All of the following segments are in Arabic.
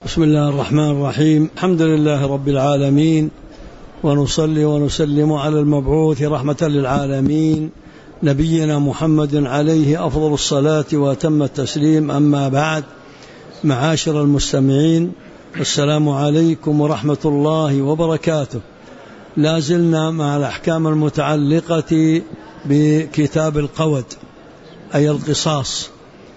بسم الله الرحمن الرحيم. الحمد لله رب العالمين، ونصلي ونسلم على المبعوث رحمة للعالمين نبينا محمد عليه أفضل الصلاة وأتم التسليم. أما بعد، معاشر المستمعين، السلام عليكم ورحمة الله وبركاته. لا زلنا مع الأحكام المتعلقة بكتاب القود أي القصاص،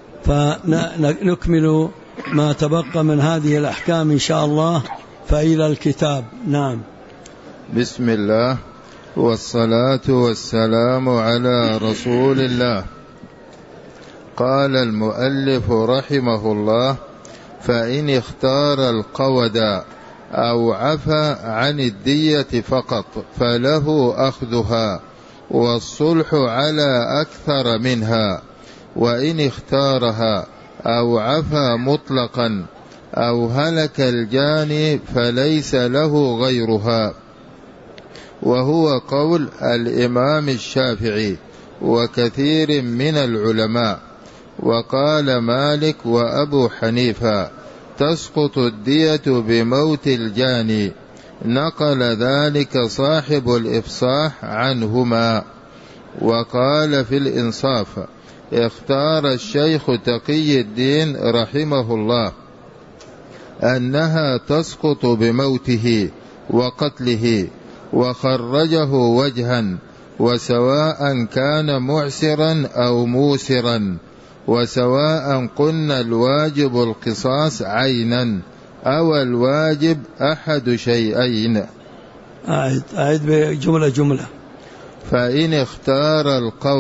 فنكمل ما تبقى من هذه الأحكام إن شاء الله فإلى الكتاب. نعم. بسم الله والصلاة والسلام على رسول الله. قال المؤلف رحمه الله: فإن اختار القود أو عفى عن الدية فقط فله أخذها، والصلح على أكثر منها. وإن اختارها أو عفى مطلقا أو هلك الجاني فليس له غيرها، وهو قول الإمام الشافعي وكثير من العلماء. وقال مالك وأبو حنيفة: تسقط الدية بموت الجاني. نقل ذلك صاحب الإفصاح عنهما. وقال في الإنصاف: اختار الشيخ تقي الدين رحمه الله أنها تسقط بموته وقتله، وخرجه وجها، وسواء كان معسرا أو موسرا، وسواء قلنا الواجب القصاص عينا أو الواجب أحد شيئين. أعد بجملة. فإن اختار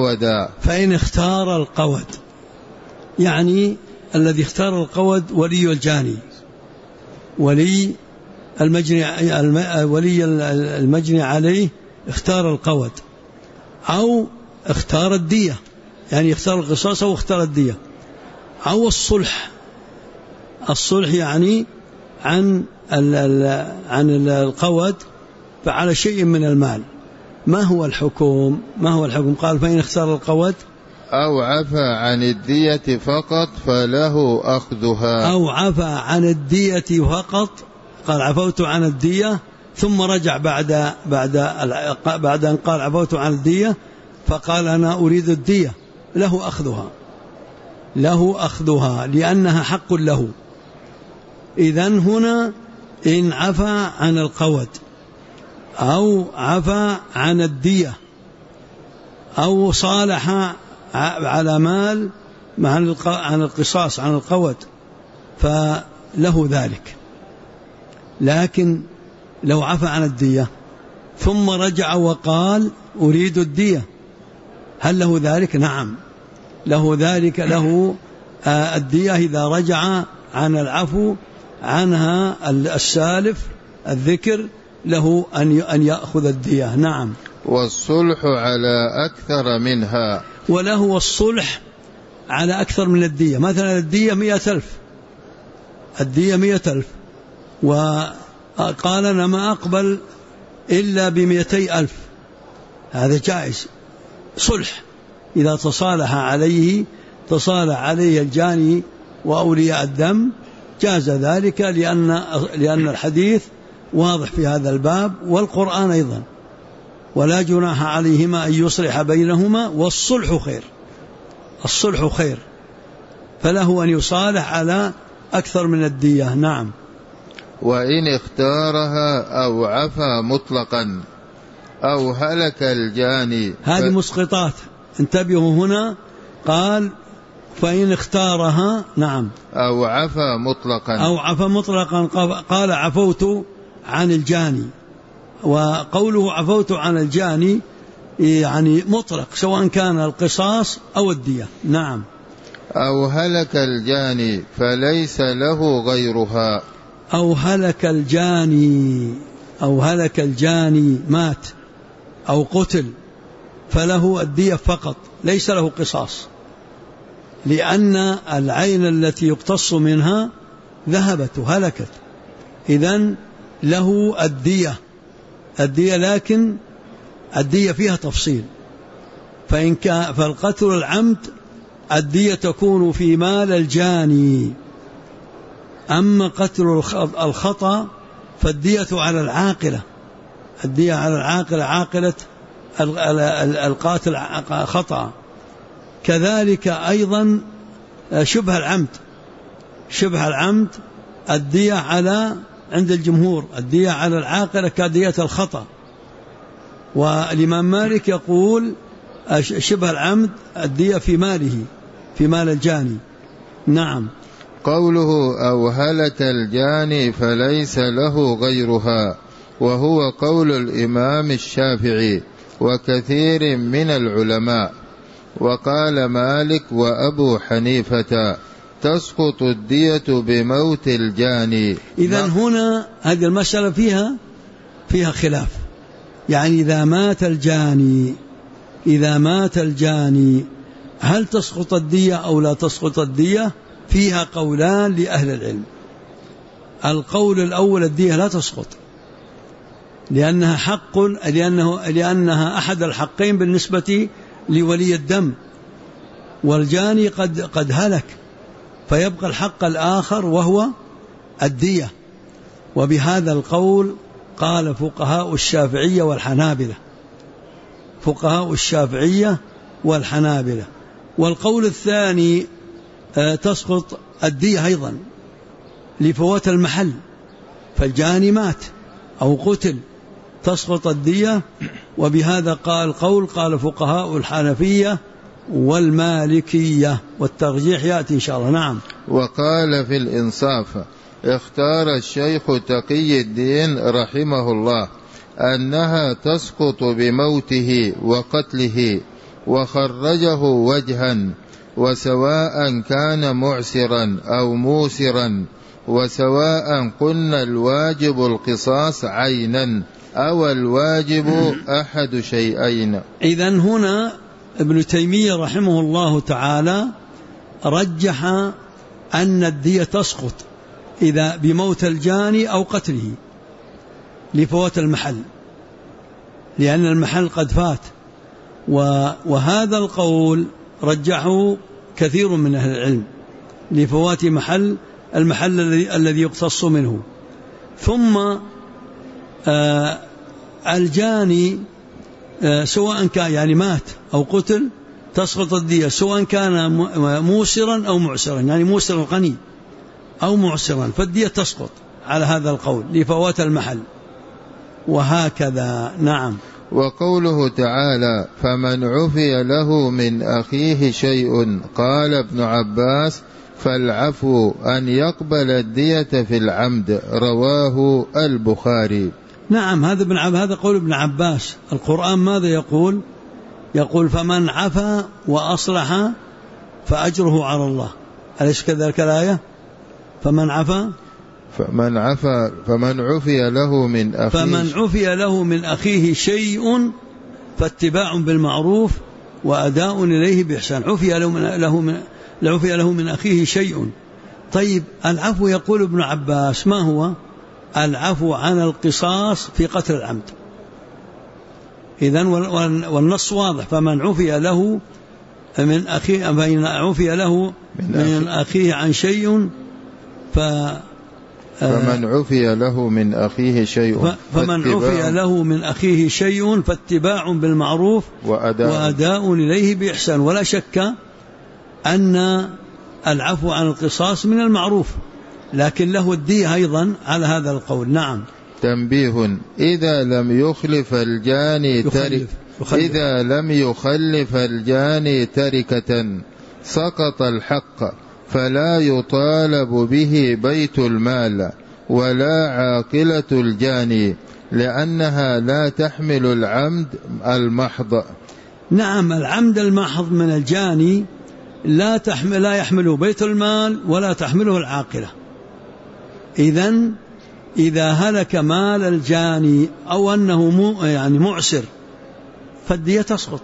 القود يعني الذي اختار القود ولي الجاني، ولي المجني عليه اختار القود، أو اختار الدية، يعني اختار القصاص أو اختار الدية، أو الصلح يعني عن القود فعلى شيء من المال. ما هو الحكم؟ قال: فإن اختار القود أو عفى عن الدية فقط فله أخذها. أو عفى عن الدية فقط، قال عفوت عن الدية، ثم رجع بعد أن قال عفوت عن الدية فقال أنا أريد الدية، له أخذها لأنها حق له. إذن هنا إن عفى عن القود أو عفى عن الدية أو صالح على مال عن القصاص عن القود فله ذلك. لكن لو عفى عن الدية ثم رجع وقال أريد الدية، هل له ذلك؟ نعم له ذلك، له الدية إذا رجع عن العفو عنها السالف الذكر، له أن يأخذ الدية. نعم. والصلح على أكثر منها، وله الصلح على أكثر من الدية. مثلا الدية 100,000 وقال أنا ما أقبل إلا ب200,000، هذا جائز. صلح إذا تصالح عليه الجاني وأولياء الدم جاز ذلك، لأن الحديث واضح في هذا الباب والقرآن أيضا: ولا جناح عليهما أن يصلح بينهما والصلح خير، فله أن يصالح على أكثر من الدية. نعم. وإن اختارها أو عفى مطلقا أو هلك الجاني، هذه مسقطات، انتبهوا هنا. قال فإن اختارها، نعم، أو عفى مطلقا قال عفوت عن الجاني، وقوله عفوت عن الجاني يعني مطلق، سواء كان القصاص أو الدية. نعم. أو هلك الجاني فليس له غيرها. أو هلك الجاني مات أو قتل فله الدية فقط، ليس له قصاص، لأن العين التي يقتص منها ذهبت وهلكت، إذن له الدية، لكن الدية فيها تفصيل. فالقتل العمد الدية تكون في مال الجاني، أما قتل الخطأ فالدية على العاقلة، الدية على العاقلة، عاقلة القاتل خطأ. كذلك أيضا شبه العمد، شبه العمد الدية على عند الجمهور الدية على العاقلة كدية الخطأ. والإمام مالك يقول شبه العمد الدية في ماله، في مال الجاني. نعم. قوله أو هلك الجاني فليس له غيرها، وهو قول الإمام الشافعي وكثير من العلماء. وقال مالك وأبو حنيفة تسقط الدية بموت الجاني. إذن هنا هذه المسألة فيها خلاف، يعني إذا مات الجاني هل تسقط الدية أو لا تسقط الدية؟ فيها قولان لأهل العلم. القول الأول الدية لا تسقط، لأنها حق، لأنها أحد الحقين بالنسبة لولي الدم، والجاني قد هلك، فيبقى الحق الآخر وهو الدية. وبهذا القول قال فقهاء الشافعية والحنابلة، فقهاء الشافعية والحنابلة. والقول الثاني تسقط الدية أيضا لفوات المحل، فالجاني مات أو قتل تسقط الدية. وبهذا قال فقهاء الحنفية والمالكية، والترجيح يأتي إن شاء الله. نعم. وقال في الإنصاف اختار الشيخ تقي الدين رحمه الله أنها تسقط بموته وقتله، وخرجه وجها، وسواء كان معسرا أو موسرا، وسواء قلنا الواجب القصاص عينا أو الواجب أحد شيئين. إذن هنا ابن تيمية رحمه الله تعالى رجح أن الدية تسقط إذا بموت الجاني أو قتله لفوات المحل، لأن المحل قد فات. وهذا القول رجحه كثير من أهل العلم لفوات المحل الذي يقتص منه. ثم الجاني سواء كان يعني مات أو قتل تسقط الدية، سواء كان موسرا أو معسرا، يعني موسرا غني أو معسرا، فالدية تسقط على هذا القول لفوات المحل، وهكذا. نعم. وقوله تعالى فمن عفي له من أخيه شيء، قال ابن عباس فالعفو أن يقبل الدية في العمد، رواه البخاري. نعم، هذا قول ابن عباس. القرآن ماذا يقول؟ يقول فمن عفا وأصلح فأجره على الله، أليس كذلك الآية؟ فمن عفي له من أخيه شيء فاتباع بالمعروف وأداء إليه بإحسان. عفي له من أخيه شيء. طيب العفو يقول ابن عباس ما هو؟ العفو عن القصاص في قتل العمد. إذن والنص واضح، فمن عفي له من أخيه عن شيء فمن عفي له من أخيه شيء فاتباع بالمعروف وأداء إليه بإحسان. ولا شك أن العفو عن القصاص من المعروف، لكن له الدية أيضا على هذا القول. نعم. تنبيه: إذا لم يخلف الجاني تركة سقط الحق، فلا يطالب به بيت المال ولا عاقلة الجاني، لأنها لا تحمل العمد المحض. نعم، العمد المحض من الجاني لا يحمله بيت المال ولا تحمله العاقلة. إذن إذا هلك مال الجاني أو أنه يعني معسر فالدية تسقط،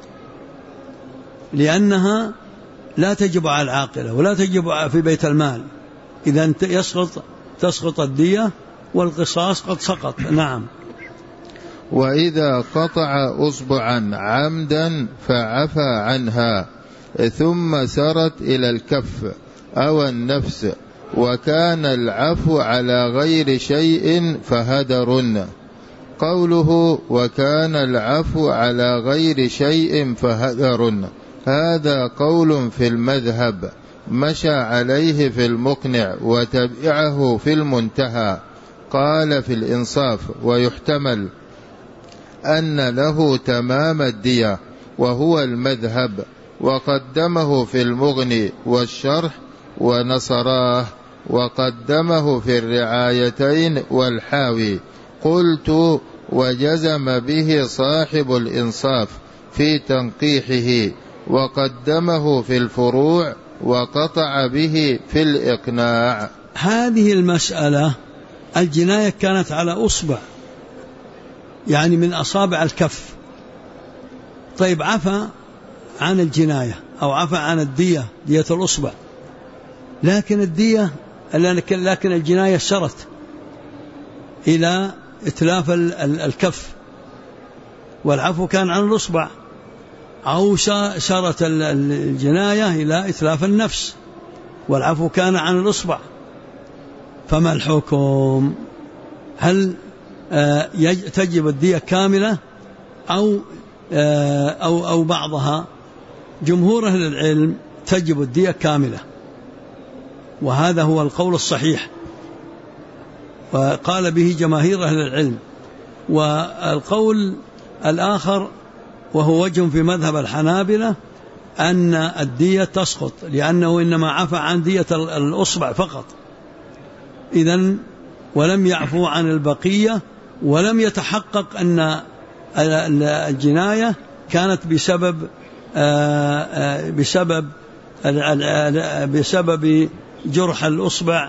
لأنها لا تجب على العاقلة ولا تجب في بيت المال. إذن تسقط الدية والقصاص قد سقط. نعم. وإذا قطع أصبعا عمدا فعفى عنها ثم سرت إلى الكف أو النفس وكان العفو على غير شيء فهدر. قوله وكان العفو على غير شيء فهدر هذا قول في المذهب مشى عليه في المقنع وتبعه في المنتهى. قال في الإنصاف ويحتمل أن له تمام الدية وهو المذهب، وقدمه في المغني والشرح ونصراه، وقدمه في الرعايتين والحاوي. قلت وجزم به صاحب الإنصاف في تنقيحه، وقدمه في الفروع، وقطع به في الإقناع. هذه المسألة الجناية كانت على أصبع، يعني من أصابع الكف. طيب عفى عن الجناية أو عفى عن الدية، دية الأصبع، لكن الدية لكن الجناية سرت إلى إتلاف الكف، والعفو كان عن الأصبع، أو سرت الجناية إلى إتلاف النفس والعفو كان عن الأصبع. فما الحكم؟ هل تجب الدية كاملة أو بعضها؟ جمهور أهل العلم تجب الدية كاملة، وهذا هو القول الصحيح، وقال به جماهير أهل العلم. والقول الآخر وهو وجه في مذهب الحنابلة أن الدية تسقط، لأنه إنما عفى عن دية الأصبع فقط، إذن ولم يعفو عن البقية، ولم يتحقق أن الجناية كانت بسبب جرح الأصبع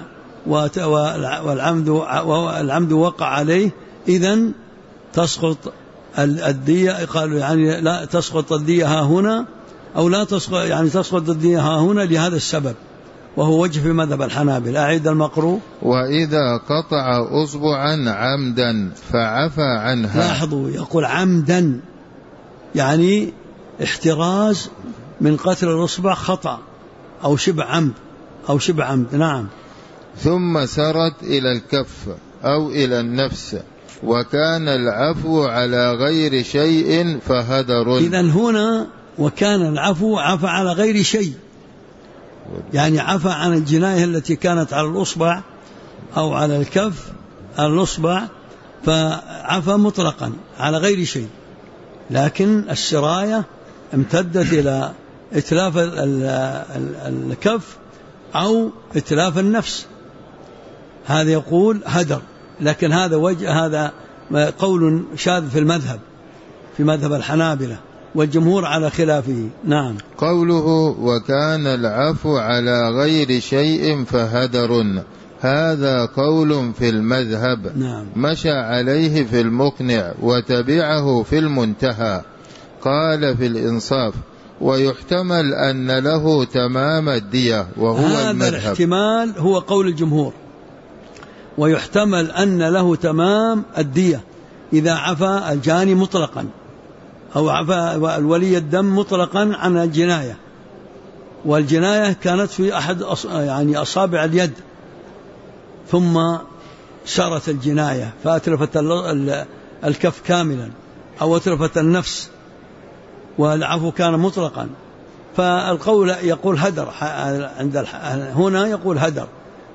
والعمد وقع عليه، إذن تسقط الدية. قالوا يعني لا تسقط الدية ها هنا، أو لا تسقط، يعني تسقط الدية ها هنا لهذا السبب، وهو وجه في مذهب الحنابلة. أعيد المقروء. وإذا قطع أصبعا عمدا فعفى عنها. لاحظوا يقول عمدا، يعني احتراز من قتل الأصبع خطأ أو شبه عمد. نعم. ثم سرت إلى الكف أو إلى النفس، وكان العفو على غير شيء فهدر. إذن هنا وكان العفو عفى على غير شيء، يعني عفى عن الجناية التي كانت على الأصبع أو على الكف الأصبع، فعفى مطلقا على غير شيء، لكن السراية امتدت إلى إتلاف الكف أو إتلاف النفس، هذا يقول هدر. لكن هذا قول شاذ في المذهب، في مذهب الحنابلة، والجمهور على خلافه. نعم. قوله وكان العفو على غير شيء فهدر هذا قول في المذهب. نعم. مشى عليه في المقنع وتبعه في المنتهى. قال في الإنصاف ويحتمل أن له تمام الدية وهو هذا المذهب. الاحتمال هو قول الجمهور، ويحتمل أن له تمام الدية إذا عفى الجاني مطلقا، أو عفى الولي الدم مطلقا عن الجناية، والجناية كانت في أحد يعني أصابع اليد، ثم سرت الجناية فأتلفت الكف كاملا أو أتلفت النفس، والعفو كان مطلقا. فالقول يقول هدر، هنا يقول هدر،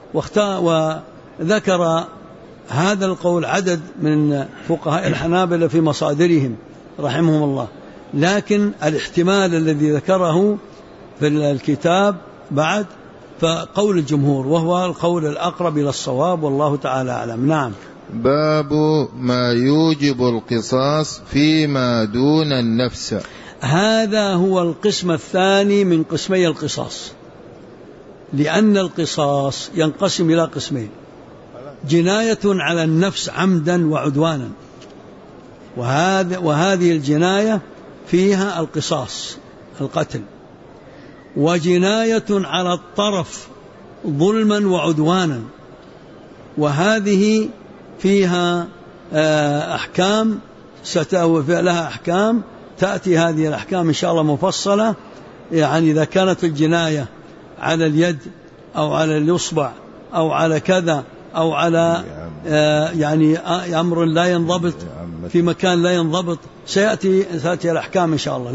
وذكر هذا القول عدد من فقهاء الحنابلة في مصادرهم رحمهم الله، لكن الاحتمال الذي ذكره في الكتاب بعد فقول الجمهور، وهو القول الأقرب إلى الصواب، والله تعالى أعلم. نعم. باب ما يوجب القصاص فيما دون النفس. هذا هو القسم الثاني من قسمي القصاص، لأن القصاص ينقسم إلى قسمين: جناية على النفس عمدا وعدوانا، وهذه الجناية فيها القصاص القتل، وجناية على الطرف ظلما وعدوانا، وهذه فيها أحكام لها أحكام تأتي هذه الأحكام إن شاء الله مفصلة. يعني إذا كانت الجناية على اليد أو على الإصبع أو على كذا أو على يعني أمر لا ينضبط في مكان لا ينضبط، سيأتي الأحكام إن شاء الله.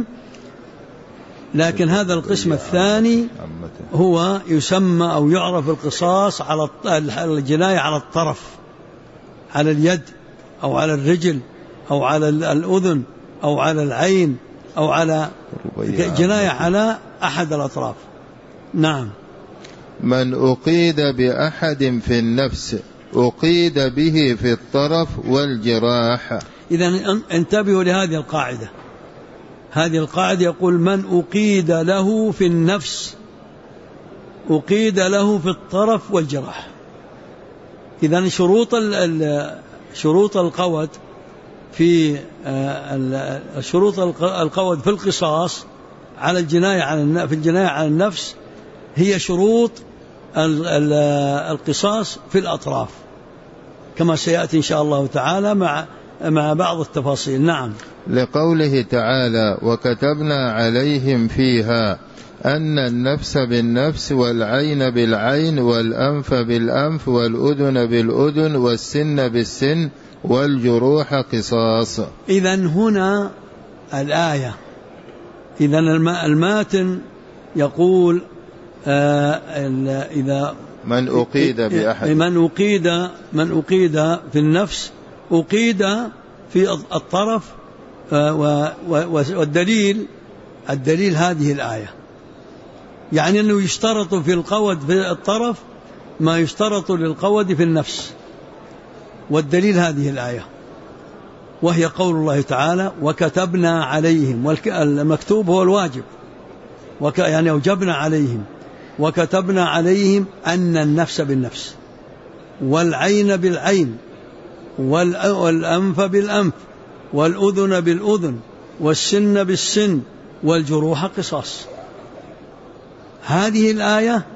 لكن هذا القسم الثاني هو يسمى أو يعرف القصاص على الجناية على الطرف، على اليد أو على الرجل أو على الأذن أو على العين أو على جناية على أحد الأطراف. نعم. من أقيد بأحد في النفس أقيد به في الطرف والجراح. إذن انتبهوا لهذه القاعدة. هذه القاعدة يقول من أقيد له في النفس أقيد له في الطرف والجراح. إذن شروط القود في شروط القود في القصاص على الجناية في الجناية على النفس هي شروط القصاص في الأطراف، كما سيأتي إن شاء الله تعالى مع بعض التفاصيل. نعم. لقوله تعالى وكتبنا عليهم فيها أن النفس بالنفس والعين بالعين والأنف بالأنف والأذن بالأذن والسن بالسن والجروح قصاص. إذن هنا الآية، إذن الماتن يقول إذا من أقيد بأحد من أقيد في النفس أقيد في الطرف، والدليل هذه الآية، يعني أنه يشترط في القود في الطرف ما يشترط للقود في النفس، والدليل هذه الآية وهي قول الله تعالى وكتبنا عليهم، المكتوب هو الواجب، يعني أوجبنا عليهم، وكتبنا عليهم أن النفس بالنفس والعين بالعين والأنف بالأنف والأذن بالأذن والسن بالسن والجروح قصاص. هذه الآية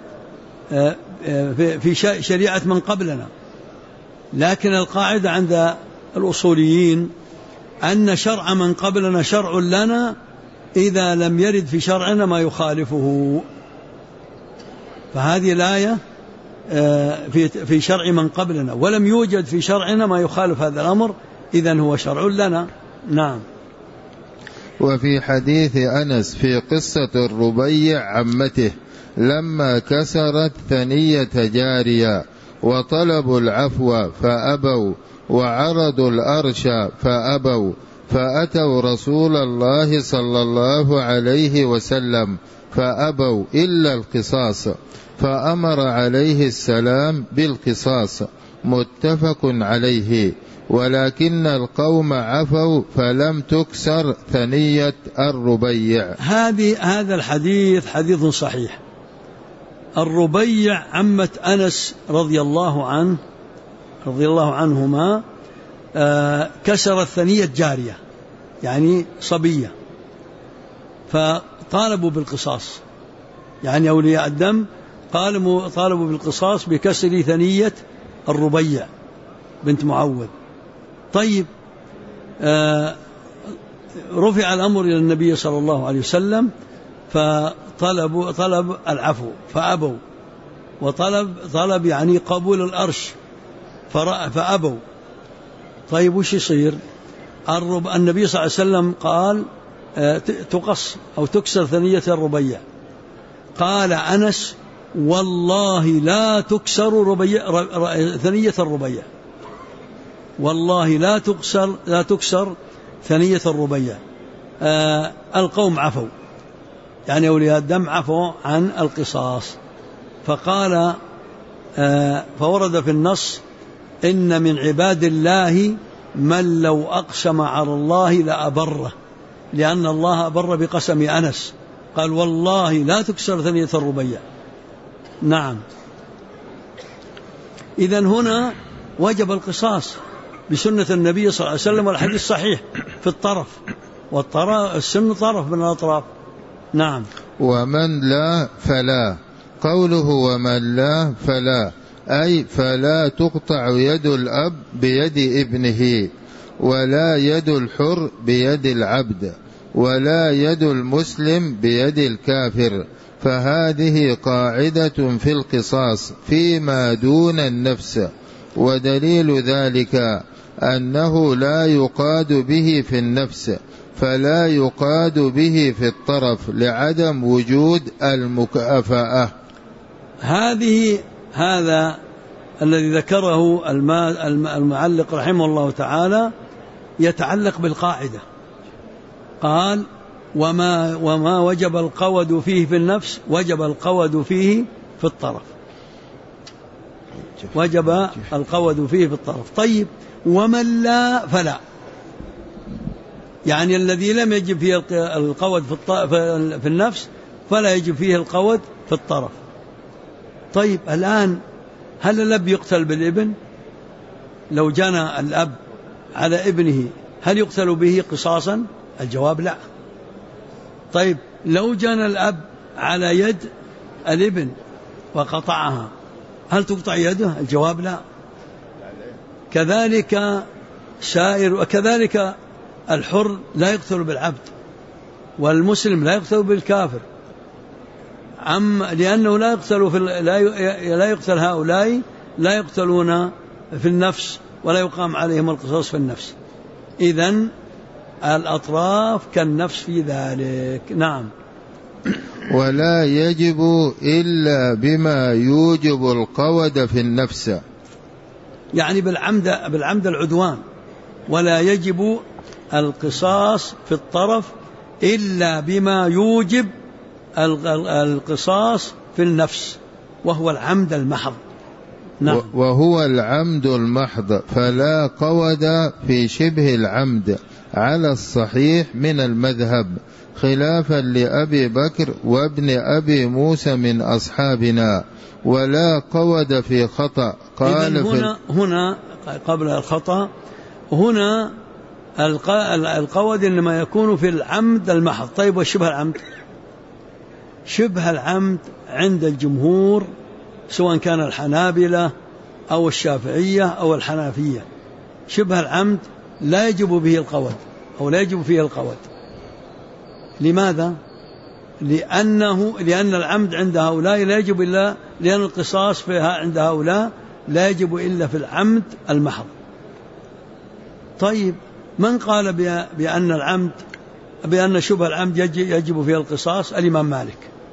في شريعة من قبلنا، لكن القاعدة عند الأصوليين أن شرع من قبلنا شرع لنا إذا لم يرد في شرعنا ما يخالفه. فهذه الآية في شرع من قبلنا ولم يوجد في شرعنا ما يخالف هذا الأمر، إذن هو شرع لنا. نعم. وفي حديث أنس في قصة الربيع عمته لما كسرت ثنية جارية وطلبوا العفو فأبوا وعرضوا الأرش فأبوا فأتوا رسول الله صلى الله عليه وسلم فأبوا إلا القصاص فأمر عليه السلام بالقصاص متفق عليه، ولكن القوم عفوا فلم تكسر ثنية الربيع. هذا الحديث حديث صحيح. الربيع عمة أنس رضي الله عنهما كسرت ثنية جارية يعني صبية، فطالبوا بالقصاص، يعني أولياء الدم طالبوا بالقصاص بكسر ثنية الربيع بنت معوذ. طيب، رفع الأمر إلى النبي صلى الله عليه وسلم طلب العفو فأبوا، وطلب يعني قبول الأرش فأبوا. طيب وش يصير؟ النبي صلى الله عليه وسلم قال تقص أو تكسر ثنية الربيع. قال أنس والله لا تكسر ثنية الربيع، والله لا تكسر ثنية الربيع. القوم عفوا، يعني أولياء الدم عفوا عن القصاص. فقال فورد في النص إن من عباد الله من لو أقسم على الله لأبره، لأن الله أبر بقسم أنس، قال والله لا تكسر ثنية الربيع. نعم. إذن هنا وجب القصاص بسنة النبي صلى الله عليه وسلم، والحديث صحيح في الطرف، والسن طرف من الأطراف. نعم. ومن لا فلا، قوله ومن لا فلا أي فلا تقطع يد الأب بيد ابنه، ولا يد الحر بيد العبد، ولا يد المسلم بيد الكافر، فهذه قاعدة في القصاص فيما دون النفس، ودليل ذلك أنه لا يقاد به في النفس، فلا يقاد به في الطرف لعدم وجود المكافأة. هذا الذي ذكره المعلق رحمه الله تعالى يتعلق بالقاعدة. قال وما وجب القود فيه في النفس وجب القود فيه في الطرف، وجب القود فيه في الطرف. طيب ومن لا فلا، يعني الذي لم يجب فيه القود في النفس فلا يجب فيه القود في الطرف. طيب الآن هل الأب يقتل بالابن؟ لو جنى الأب على ابنه هل يقتل به قصاصا؟ الجواب لا. طيب لو جنى الأب على يد الابن وقطعها هل تقطع يده؟ الجواب لا. كذلك وكذلك الحر لا يقتل بالعبد، والمسلم لا يقتل بالكافر، لأنه لا يقتل هؤلاء، لا يقتلون في النفس ولا يقام عليهم القصاص في النفس. إذن الأطراف كالنفس في ذلك. نعم. ولا يجب إلا بما يوجب القود في النفس، يعني بالعمد العدوان. ولا يجب القصاص في الطرف إلا بما يوجب القصاص في النفس، وهو العمد المحض. نعم. وهو العمد المحض، فلا قود في شبه العمد على الصحيح من المذهب، خلافا لأبي بكر وابن أبي موسى من أصحابنا، ولا قود في خطأ. قال هنا قبل الخطأ، هنا القود إنما يكون في العمد المحض. طيب وشبه العمد؟ شبه العمد عند الجمهور سواء كان الحنابلة أو الشافعية أو الحنفية، شبه العمد لا يجب به القود أو لا يجب فيه القود. لماذا؟ لأن العمد عند هؤلاء لا يجب إلا، لأن القصاص فيها عند هؤلاء لا يجب إلا في العمد المحض. طيب من قال بأن شبه العمد يجب فيه القصاص؟ الإمام مالك،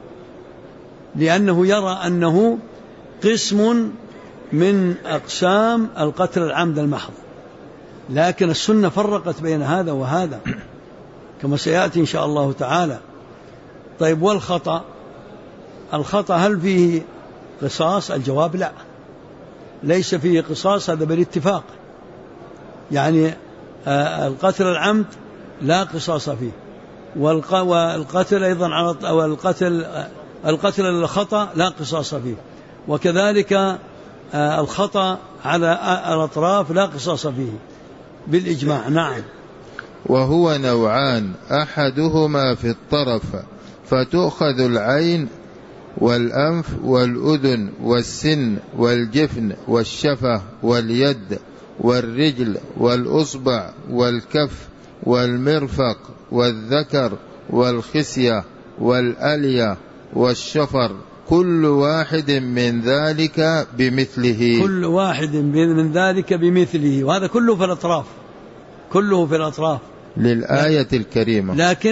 لأنه يرى أنه قسم من أقسام القتل العمد المحض، لكن السنة فرقت بين هذا وهذا كما سيأتي إن شاء الله تعالى. طيب والخطأ؟ الخطأ هل فيه قصاص؟ الجواب لا، ليس فيه قصاص، هذا بالاتفاق. يعني القتل العمد لا قصاص فيه، والقتل أيضا أو القتل الخطأ لا قصاص فيه، وكذلك الخطأ على الأطراف لا قصاص فيه بالإجماع. نعم. وهو نوعان، أحدهما في الطرف فتؤخذ العين والأنف والأذن والسن والجفن والشفة واليد والرجل والأصبع والكف والمرفق والذكر والخصية والألية والشفر، كل واحد من ذلك بمثله. كل واحد من ذلك بمثله، وهذا كله في الأطراف، كله في الأطراف للآية الكريمة.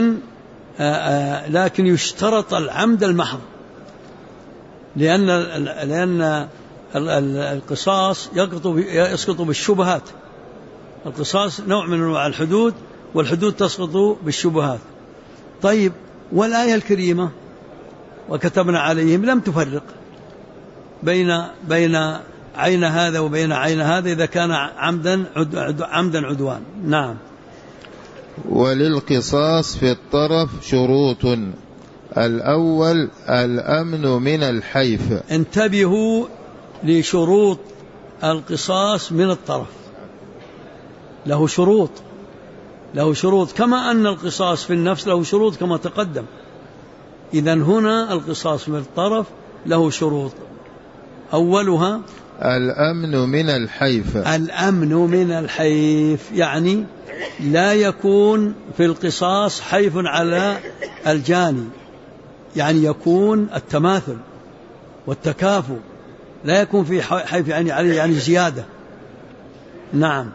لكن يشترط العمد المحض، لأن القصاص يسقط بالشبهات. القصاص نوع من أنواع الحدود، والحدود تسقط بالشبهات. طيب والآية الكريمة وكتبنا عليهم لم تفرق بين عين هذا وبين عين هذا إذا كان عمدا عدوان. نعم. وللقصاص في الطرف شروط، الأول الأمن من الحيف. انتبهوا لشروط القصاص من الطرف، له شروط كما أن القصاص في النفس له شروط كما تقدم. إذن هنا القصاص من الطرف له شروط، أولها الأمن من الحيف. الأمن من الحيف يعني لا يكون في القصاص حيف على الجاني، يعني يكون التماثل والتكافؤ، لا يكون في حيف يعني زيادة. نعم.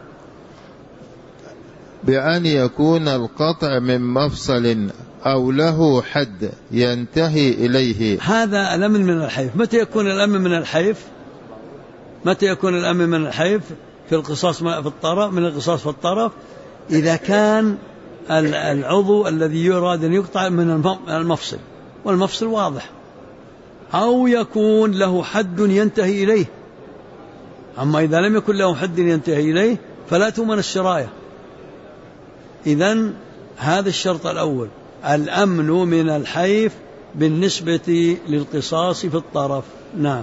بأن يكون القطع من مفصل أو له حد ينتهي إليه. هذا الأمن من الحيف. متى يكون الأمن من الحيف؟ متى يكون الأمن من الحيف؟ في القصاص في الطرف، من القصاص في الطرف، إذا كان العضو الذي يراد أن يقطع من المفصل، والمفصل واضح، أو يكون له حد ينتهي إليه. أما إذا لم يكن له حد ينتهي إليه فلا تؤمن السراية. إذن هذا الشرط الأول، الأمن من الحيف بالنسبة للقصاص في الطرف. نعم.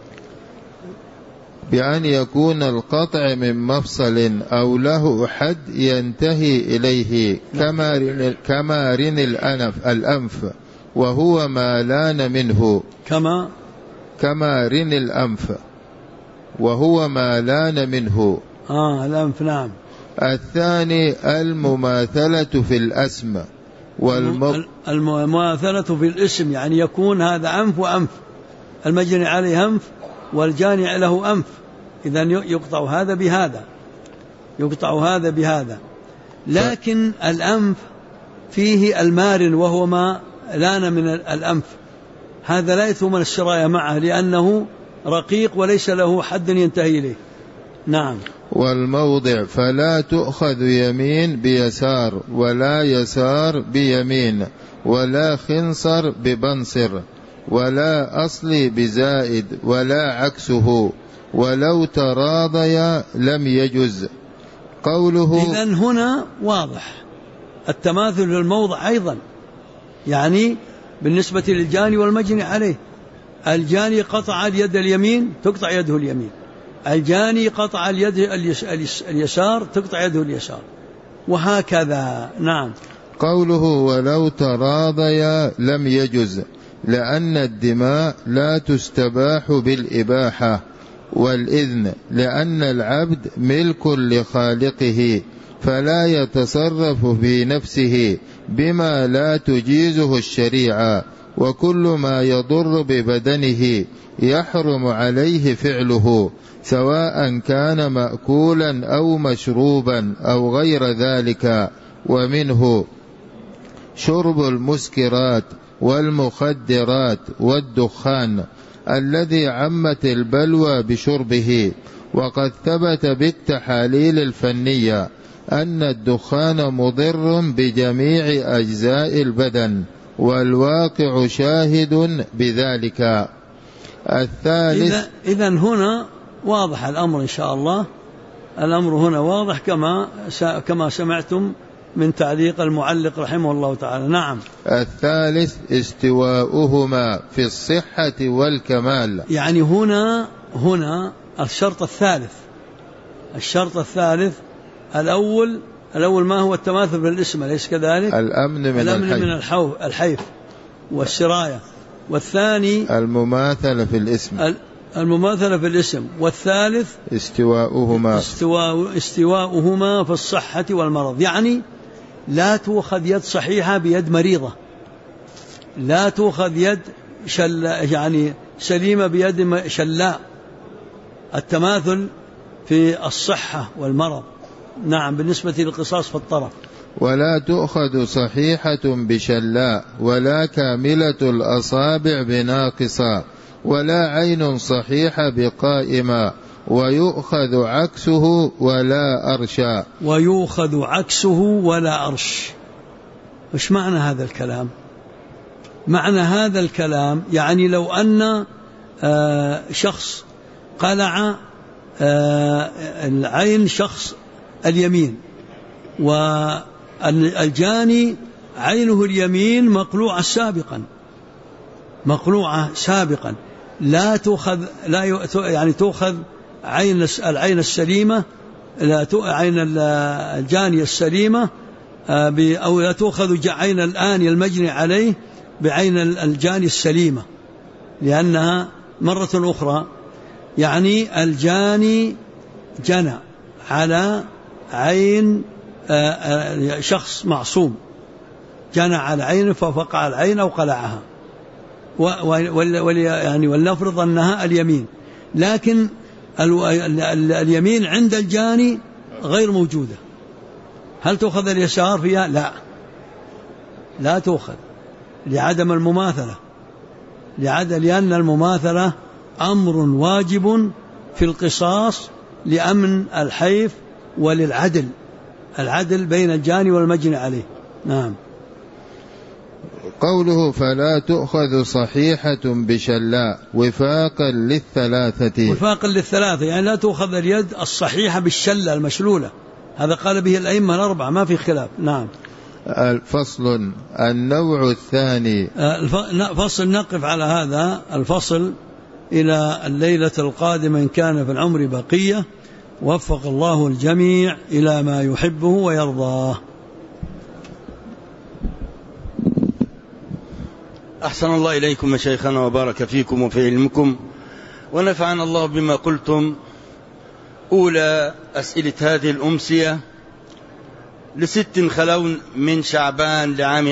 بأن يكون القطع من مفصل أو له حد ينتهي إليه كمارن الأنف وهو ما لان منه. كمارن الأنف وهو ما لان منه. الأنف. نعم. الثاني المماثلة في الأسم المماثلة في الاسم، يعني يكون هذا أنف وأنف، المجني عليه أنف والجاني له أنف، إذن يقطع هذا بهذا، يقطع هذا بهذا. لكن الأنف فيه المارن وهو ما لان من الأنف، هذا لا يثمن السراية معه لأنه رقيق وليس له حد ينتهي إليه. نعم. والموضع فلا تؤخذ يمين بيسار ولا يسار بيمين ولا خنصر ببنصر ولا أصلي بزائد ولا عكسه ولو تراضيا لم يجز. قوله إذن هنا واضح التماثل في الموضع أيضا، يعني بالنسبة للجاني والمجني عليه، الجاني قطع اليد اليمين تقطع يده اليمين، الجاني قطع اليد اليسار تقطع يده اليسار، وهكذا. نعم. قوله ولو تراضيا لم يجز، لأن الدماء لا تستباح بالإباحة والإذن، لأن العبد ملك لخالقه فلا يتصرف في نفسه بما لا تجيزه الشريعة، وكل ما يضر ببدنه يحرم عليه فعله، سواء كان مأكولا أو مشروبا أو غير ذلك. ومنه شرب المسكرات والمخدرات والدخان الذي عمت البلوى بشربه. وقد ثبت بالتحاليل الفنية أن الدخان مضر بجميع أجزاء البدن، والواقع شاهد بذلك. الثالث. إذن هنا واضح الأمر إن شاء الله، الأمر هنا واضح كما سمعتم من تعليق المعلق رحمه الله تعالى. نعم. الثالث استواؤهما في الصحة والكمال، يعني هنا الشرط الثالث الأول ما هو التماثل بالاسم، أليس كذلك؟ الأمن من الحيف والسراية. والثاني المماثلة في الاسم. والثالث استواؤهما في الصحة والمرض، يعني لا تؤخذ يد صحيحة بيد مريضة، لا تؤخذ يد يعني سليمة بيد شلاء، التماثل في الصحة والمرض. نعم. بالنسبة للقصاص في الطرف. ولا تؤخذ صحيحة بشلاء ولا كاملة الأصابع بناقصة ولا عين صحيحة بقائمة، ويؤخذ عكسه ولا أرشا. وش معنى هذا الكلام؟ معنى هذا الكلام يعني لو أن شخص قلع العين شخص اليمين، والجاني عينه اليمين مقلوعة سابقا، لا تؤخذ يعني تؤخذ العين السليمة، عين الجاني السليمة أو لا تؤخذ عين الآن المجني عليه بعين الجاني السليمة، لأنها مرة أخرى يعني الجاني جنى على عين شخص معصوم، جنى على عين ففقع العين أو قلعها، يعني ولنفرض أنها اليمين، لكن اليمين عند الجاني غير موجودة، هل تأخذ اليسار فيها؟ لا تأخذ لعدم المماثلة، لأن المماثلة أمر واجب في القصاص لأمن الحيف وللعدل، العدل بين الجاني والمجني عليه. نعم. قوله فلا تؤخذ صحيحة بشلاء وفاقا للثلاثة، يعني لا تؤخذ اليد الصحيحة بالشلة المشلولة، هذا قال به الأئمة الأربعة ما في خلاف. نعم. الفصل النوع الثاني. فصل نقف على هذا الفصل إلى الليلة القادمة إن كان في العمر بقية، وفق الله الجميع إلى ما يحبه ويرضاه. أحسن الله إليكم شيخنا وبارك فيكم وفي علمكم ونفعنا الله بما قلتم. أولى أسئلة هذه الأمسية ل6 خلون من شعبان لعام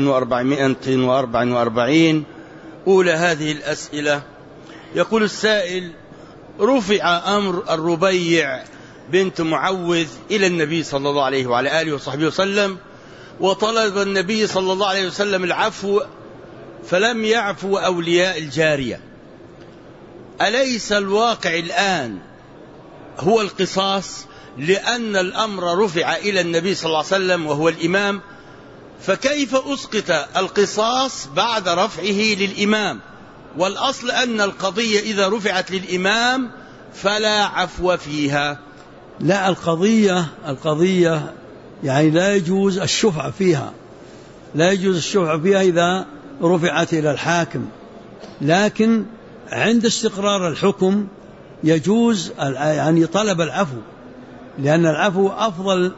1444. أولى هذه الأسئلة يقول السائل: رفع أمر الربيع بنت معوذ إلى النبي صلى الله عليه وعلى آله وصحبه وسلم، وطلب النبي صلى الله عليه وسلم العفو فلم يعفو أولياء الجارية. أليس الواقع الآن هو القصاص؟ لأن الأمر رفع إلى النبي صلى الله عليه وسلم وهو الإمام، فكيف أسقط القصاص بعد رفعه للإمام؟ والأصل أن القضية إذا رفعت للإمام فلا عفو فيها. لا، القضية يعني لا يجوز الشفعة فيها، إذا رفعت إلى الحاكم، لكن عند استقرار الحكم يجوز يعني طلب العفو، لأن العفو أفضل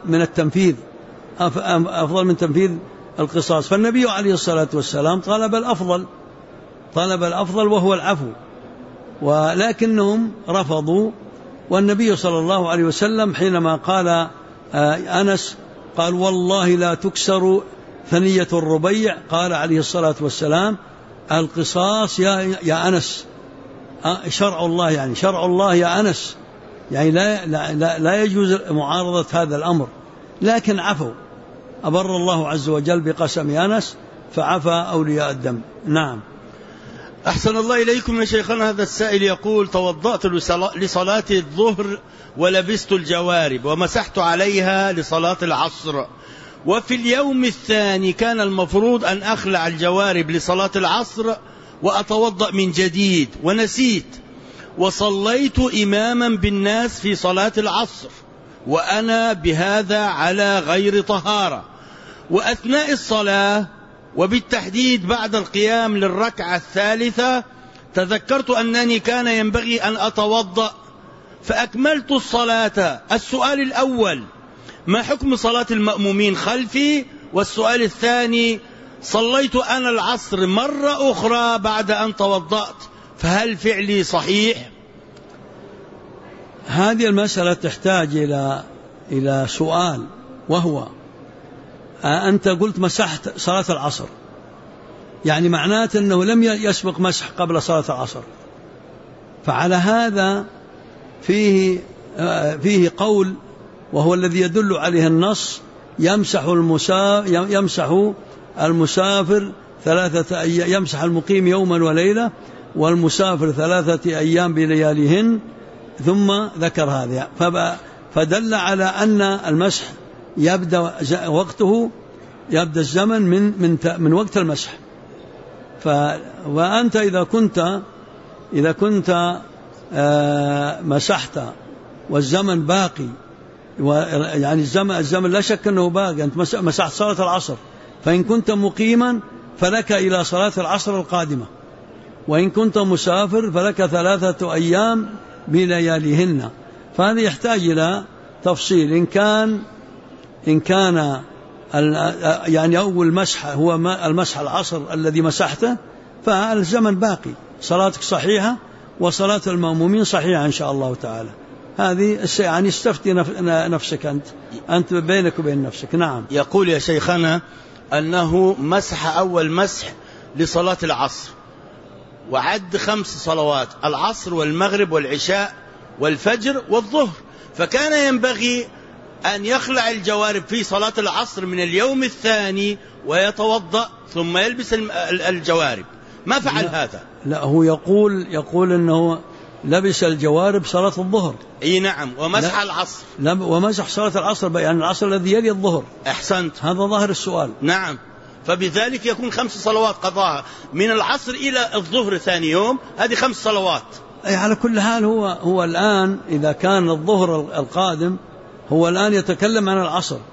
من تنفيذ القصاص. فالنبي عليه الصلاة والسلام طلب الأفضل وهو العفو، ولكنهم رفضوا. والنبي صلى الله عليه وسلم حينما قال أنس قال: والله لا تكسر ثنية الربيع، قال عليه الصلاة والسلام: القصاص يا أنس، شرع الله يا أنس، يعني لا يجوز معارضة هذا الأمر، لكن عفوا، أبر الله عز وجل بقسم أنس فعفى أولياء الدم. نعم. أحسن الله إليكم يا شيخنا. هذا السائل يقول: توضأت لصلاة الظهر ولبست الجوارب ومسحت عليها لصلاة العصر، وفي اليوم الثاني كان المفروض أن أخلع الجوارب لصلاة العصر وأتوضأ من جديد، ونسيت وصليت إماما بالناس في صلاة العصر وأنا بهذا على غير طهارة، وأثناء الصلاة وبالتحديد بعد القيام للركعة الثالثة تذكرت أنني كان ينبغي أن أتوضأ فأكملت الصلاة. السؤال الأول: ما حكم صلاة المأمومين خلفي؟ والسؤال الثاني: صليت أنا العصر مرة أخرى بعد أن توضأت، فهل فعلي صحيح؟ هذه المسألة تحتاج إلى سؤال، وهو أنت قلت مسحت صلاة العصر، يعني معناته أنه لم يسبق مسح قبل صلاة العصر، فعلى هذا فيه قول وهو الذي يدل عليه النص: يمسح المسافر 3 أيام، يمسح المقيم يوما وليلة والمسافر 3 أيام بلياليهن، ثم ذكر هذا فدل على أن المسح يبدأ الزمن من وقت المسح. وأنت إذا كنت مسحت والزمن باقي، يعني الزمن لا شك أنه باقي، أنت مسحت صلاة العصر، فإن كنت مقيما فلك إلى صلاة العصر القادمة، وإن كنت مسافر فلك 3 أيام بلياليهن. فهذا يحتاج إلى تفصيل. إن كان يعني أول مسح هو المسح العصر الذي مسحته، فالزمن باقي، صلاتك صحيحة وصلاة المأمومين صحيحة إن شاء الله تعالى. هذه يعني استفتي نفسك أنت بينك وبين نفسك. نعم. يقول يا شيخنا أنه مسح أول مسح لصلاة العصر، وعد 5 صلوات: العصر والمغرب والعشاء والفجر والظهر. فكان ينبغي أن يخلع الجوارب في صلاة العصر من اليوم الثاني ويتوضأ ثم يلبس الجوارب. ما فعل هذا؟ لا، هو يقول أنه لبس الجوارب صلاة الظهر. اي نعم، ومسح العصر. ومسح صلاة العصر، يعني العصر الذي يلي الظهر. أحسنت، هذا ظاهر السؤال. نعم، فبذلك يكون 5 صلوات قضاها من العصر إلى الظهر ثاني يوم، هذه 5 صلوات. أي على كل حال هو الآن إذا كان الظهر القادم، هو الآن يتكلم عن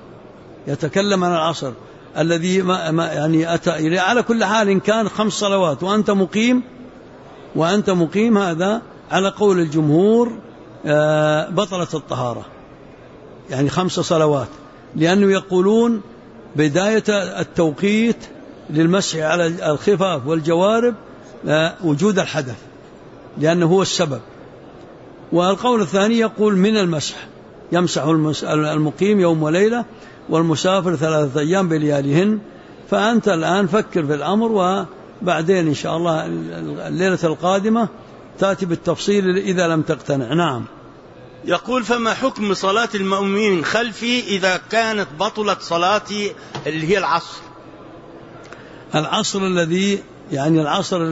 العصر الذي يعني أتى إليه. على كل حال إن كان 5 صلوات وأنت مقيم هذا على قول الجمهور بطلت الطهارة، يعني 5 صلوات، لأنه يقولون بداية التوقيت للمسح على الخفاف والجوارب وجود الحدث، لأنه هو السبب. والقول الثاني يقول من المسح، يمسح المقيم يوم وليلة والمسافر 3 أيام بلياليهن. فأنت الآن فكر في الأمر، وبعدين إن شاء الله الليلة القادمة تأتي بالتفصيل إذا لم تقتنع. نعم. يقول: فما حكم صلاة المأمومين خلفي إذا كانت بطلت صلاتي اللي هي العصر؟ العصر الذي يلي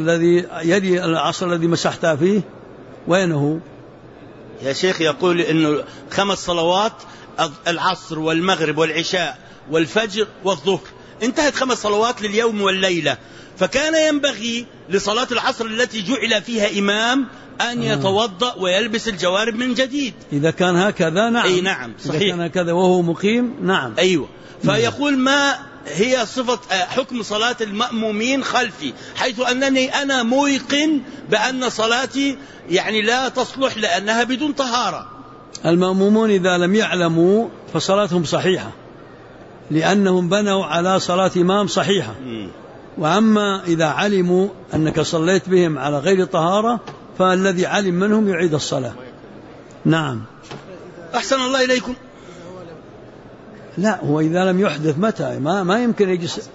العصر الذي مسحتها فيه، وين هو يا شيخ؟ يقول إنه 5 صلوات: العصر والمغرب والعشاء والفجر والظهر، انتهت 5 صلوات لليوم والليلة. فكان ينبغي لصلاة العصر التي جعل فيها إمام أن يتوضأ ويلبس الجوارب من جديد. إذا كان هكذا نعم. أي نعم صحيح. إذا كان هكذا وهو مقيم نعم. أيوة. فيقول: ما هي صفة حكم صلاة المأمومين خلفي، حيث أنني أنا موقن بأن صلاتي يعني لا تصلح لأنها بدون طهارة. المأمومون إذا لم يعلموا فصلاتهم صحيحة، لأنهم بنوا على صلاة إمام صحيحة. وأما إذا علموا أنك صليت بهم على غير طهارة فالذي علم منهم يعيد الصلاة. نعم. أحسن الله إليكم. لا، هو إذا لم يحدث متى ما يمكن يجلس،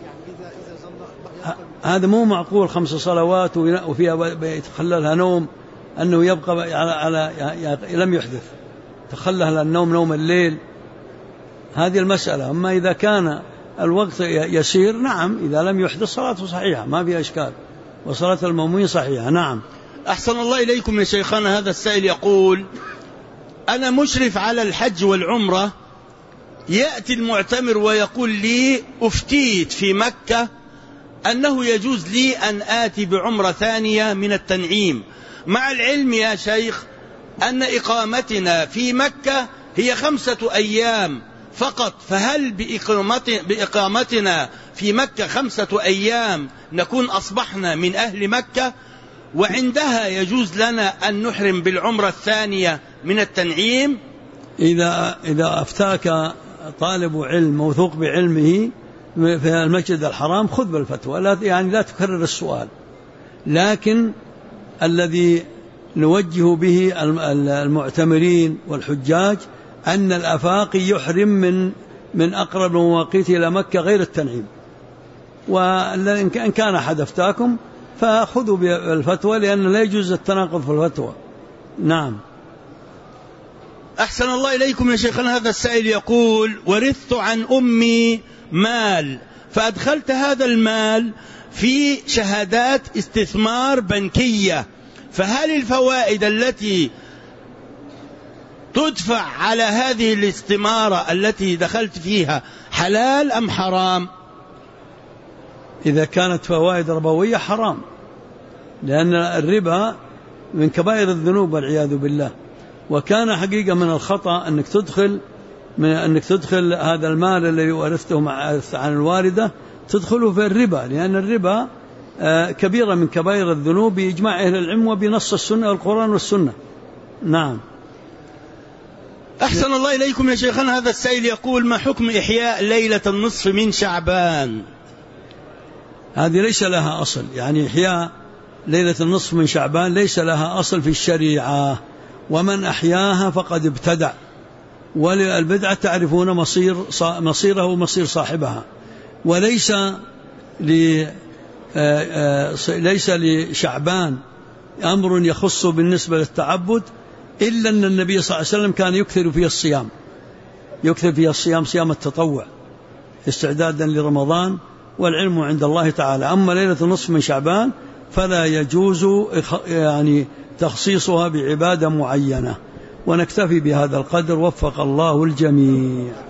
هذا مو معقول. 5 صلوات وفيها يتخللها نوم، أنه يبقى على لم يحدث، تخللها النوم نوم الليل، هذه المسألة. أما إذا كان الوقت يسير نعم، إذا لم يحدث صلاته صحيحة ما فيها إشكال، وصلاة المأمومين صحيحة. نعم. أحسن الله إليكم يا شيخنا. هذا السائل يقول: أنا مشرف على الحج والعمرة، يأتي المعتمر ويقول لي: أفتيت في مكة أنه يجوز لي أن آتي بعمرة ثانية من التنعيم، مع العلم يا شيخ أن إقامتنا في مكة هي 5 أيام فقط، فهل بإقامتنا في مكة 5 أيام نكون أصبحنا من أهل مكة، وعندها يجوز لنا أن نحرم بالعمرة الثانية من التنعيم؟ إذا أفتاك طالب علم موثوق بعلمه في المسجد الحرام خذ بالفتوى، لا تكرر السؤال. لكن الذي نوجه به المعتمرين والحجاج أن الأفاقي يحرم من أقرب المواقيت إلى مكة غير التنعيم. وإن كان أحد أفتاكم فخذوا بالفتوى، لأن لا يجوز التناقض في الفتوى. نعم. أحسن الله إليكم يا شيخنا. هذا السائل يقول: ورثت عن أمي مال، فأدخلت هذا المال في شهادات استثمار بنكية، فهل الفوائد التي تدفع على هذه الاستمارة التي دخلت فيها حلال أم حرام؟ إذا كانت فوائد ربوية حرام، لأن الربا من كبائر الذنوب والعياذ بالله. وكان حقيقة من الخطأ أنك تدخل هذا المال الذي ورثته عن الوالدة تدخله في الربا، لأن الربا كبيرة من كبائر الذنوب بإجماع أهل العلم وبنص السنة والقرآن والسنة. نعم. أحسن الله إليكم يا شيخنا. هذا السائل يقول: ما حكم إحياء ليلة النصف من شعبان؟ هذه ليس لها أصل، يعني إحياء ليلة النصف من شعبان ليس لها أصل في الشريعة، ومن أحياها فقد ابتدع، والبدعة تعرفون مصيره ومصير صاحبها. وليس ليس لشعبان أمر يخص بالنسبة للتعبد، إلا أن النبي صلى الله عليه وسلم كان يكثر فيه الصيام صيام التطوع استعدادا لرمضان، والعلم عند الله تعالى. أما ليلة النصف من شعبان فلا يجوز يعني تخصيصها بعبادة معينة. ونكتفي بهذا القدر، وفق الله الجميع.